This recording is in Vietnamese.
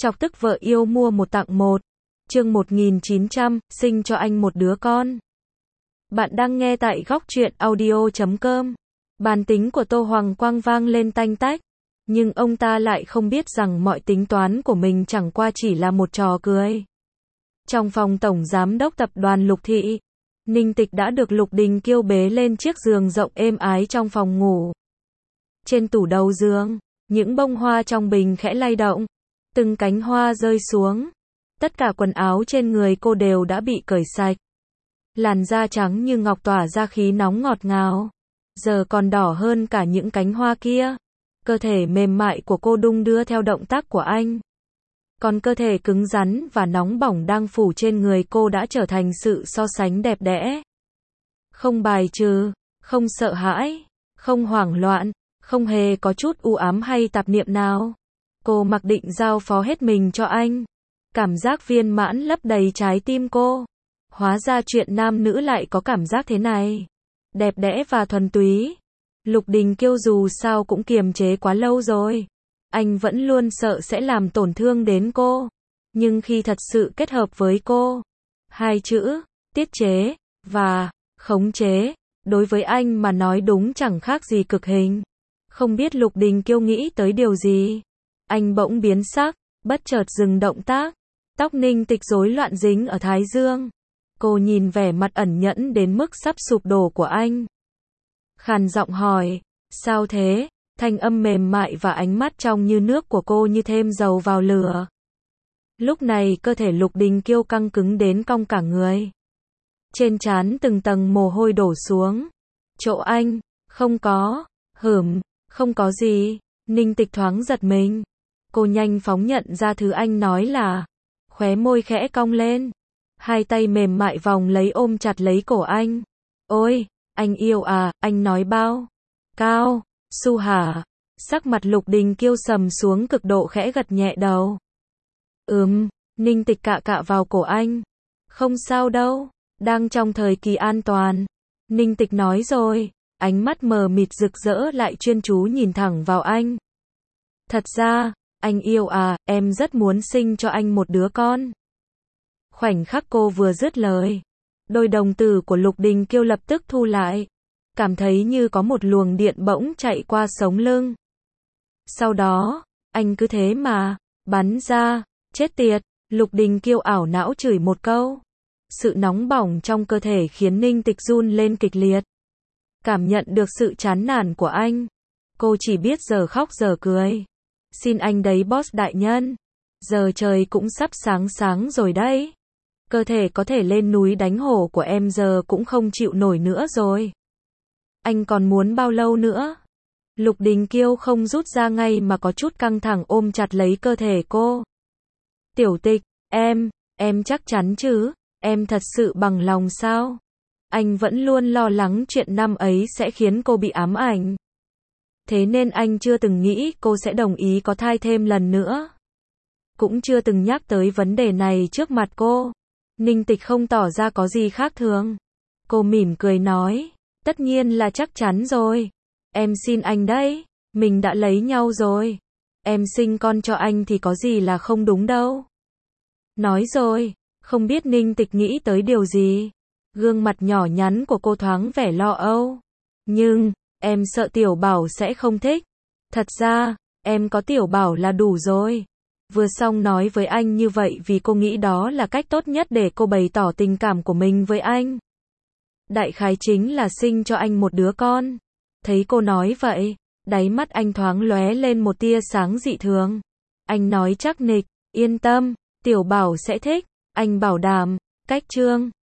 Chọc tức vợ yêu mua một tặng một. Chương 1900, sinh cho anh một đứa con. Bạn đang nghe tại góc truyện audio.com. Bản tính của Tô Hoàng Quang vang lên tanh tách. Nhưng ông ta lại không biết rằng mọi tính toán của mình chẳng qua chỉ là một trò cười. Trong phòng tổng giám đốc tập đoàn Lục Thị, Ninh Tịch đã được Lục Đình Kiêu bế lên chiếc giường rộng êm ái trong phòng ngủ. Trên tủ đầu giường, những bông hoa trong bình khẽ lay động, từng cánh hoa rơi xuống. Tất cả quần áo trên người cô đều đã bị cởi sạch. Làn da trắng như ngọc tỏa ra khí nóng ngọt ngào, giờ còn đỏ hơn cả những cánh hoa kia. Cơ thể mềm mại của cô đung đưa theo động tác của anh. Còn cơ thể cứng rắn và nóng bỏng đang phủ trên người cô đã trở thành sự so sánh đẹp đẽ. Không bài trừ, không sợ hãi, không hoảng loạn, không hề có chút u ám hay tạp niệm nào. Cô mặc định giao phó hết mình cho anh. Cảm giác viên mãn lấp đầy trái tim cô. Hóa ra chuyện nam nữ lại có cảm giác thế này. Đẹp đẽ và thuần túy. Lục Đình Kiêu dù sao cũng kiềm chế quá lâu rồi. Anh vẫn luôn sợ sẽ làm tổn thương đến cô. Nhưng khi thật sự kết hợp với cô, hai chữ, tiết chế, và khống chế, đối với anh mà nói đúng chẳng khác gì cực hình. Không biết Lục Đình Kiêu nghĩ tới điều gì. Anh bỗng biến sắc, bất chợt dừng động tác. Tóc Ninh Tịch rối loạn dính ở thái dương. Cô nhìn vẻ mặt ẩn nhẫn đến mức sắp sụp đổ của anh. Khàn giọng hỏi, sao thế? Thanh âm mềm mại và ánh mắt trong như nước của cô như thêm dầu vào lửa. Lúc này cơ thể Lục Đình Kiêu căng cứng đến cong cả người. Trên trán từng tầng mồ hôi đổ xuống. Chỗ anh, không có, không có gì. Ninh Tịch thoáng giật mình. Cô nhanh phóng nhận ra thứ anh nói là, khóe môi khẽ cong lên. Hai tay mềm mại vòng lấy ôm chặt lấy cổ anh. Ôi, anh yêu à, anh nói bao cao, su hả? Sắc mặt Lục Đình Kiêu sầm xuống cực độ khẽ gật nhẹ đầu. Ninh Tịch cạ cạ vào cổ anh. Không sao đâu, đang trong thời kỳ an toàn. Ninh Tịch nói rồi, ánh mắt mờ mịt rực rỡ lại chuyên chú nhìn thẳng vào anh. Thật ra, anh yêu à, em rất muốn sinh cho anh một đứa con. Khoảnh khắc cô vừa dứt lời, đôi đồng tử của Lục Đình Kiêu lập tức thu lại. Cảm thấy như có một luồng điện bỗng chạy qua sống lưng. Sau đó, anh cứ thế mà bắn ra, chết tiệt. Lục Đình Kiêu ảo não chửi một câu. Sự nóng bỏng trong cơ thể khiến Ninh Tịch run lên kịch liệt. Cảm nhận được sự chán nản của anh, cô chỉ biết giờ khóc giờ cười. Xin anh đấy boss đại nhân. Giờ trời cũng sắp sáng rồi đấy. Cơ thể có thể lên núi đánh hổ của em giờ cũng không chịu nổi nữa rồi. Anh còn muốn bao lâu nữa? Lục Đình Kiêu không rút ra ngay mà có chút căng thẳng ôm chặt lấy cơ thể cô. Tiểu Tịch, em chắc chắn chứ? Em thật sự bằng lòng sao? Anh vẫn luôn lo lắng chuyện năm ấy sẽ khiến cô bị ám ảnh. Thế nên anh chưa từng nghĩ cô sẽ đồng ý có thai thêm lần nữa. Cũng chưa từng nhắc tới vấn đề này trước mặt cô. Ninh Tịch không tỏ ra có gì khác thường. Cô mỉm cười nói, tất nhiên là chắc chắn rồi. Em xin anh đấy, mình đã lấy nhau rồi. Em sinh con cho anh thì có gì là không đúng đâu. Nói rồi, không biết Ninh Tịch nghĩ tới điều gì. Gương mặt nhỏ nhắn của cô thoáng vẻ lo âu. Nhưng, em sợ Tiểu Bảo sẽ không thích. Thật ra, em có Tiểu Bảo là đủ rồi. Vừa xong nói với anh như vậy vì cô nghĩ đó là cách tốt nhất để cô bày tỏ tình cảm của mình với anh. Đại khái chính là sinh cho anh một đứa con. Thấy cô nói vậy, đáy mắt anh thoáng lóe lên một tia sáng dị thường. Anh nói chắc nịch, yên tâm, Tiểu Bảo sẽ thích, anh bảo đảm. Cách chương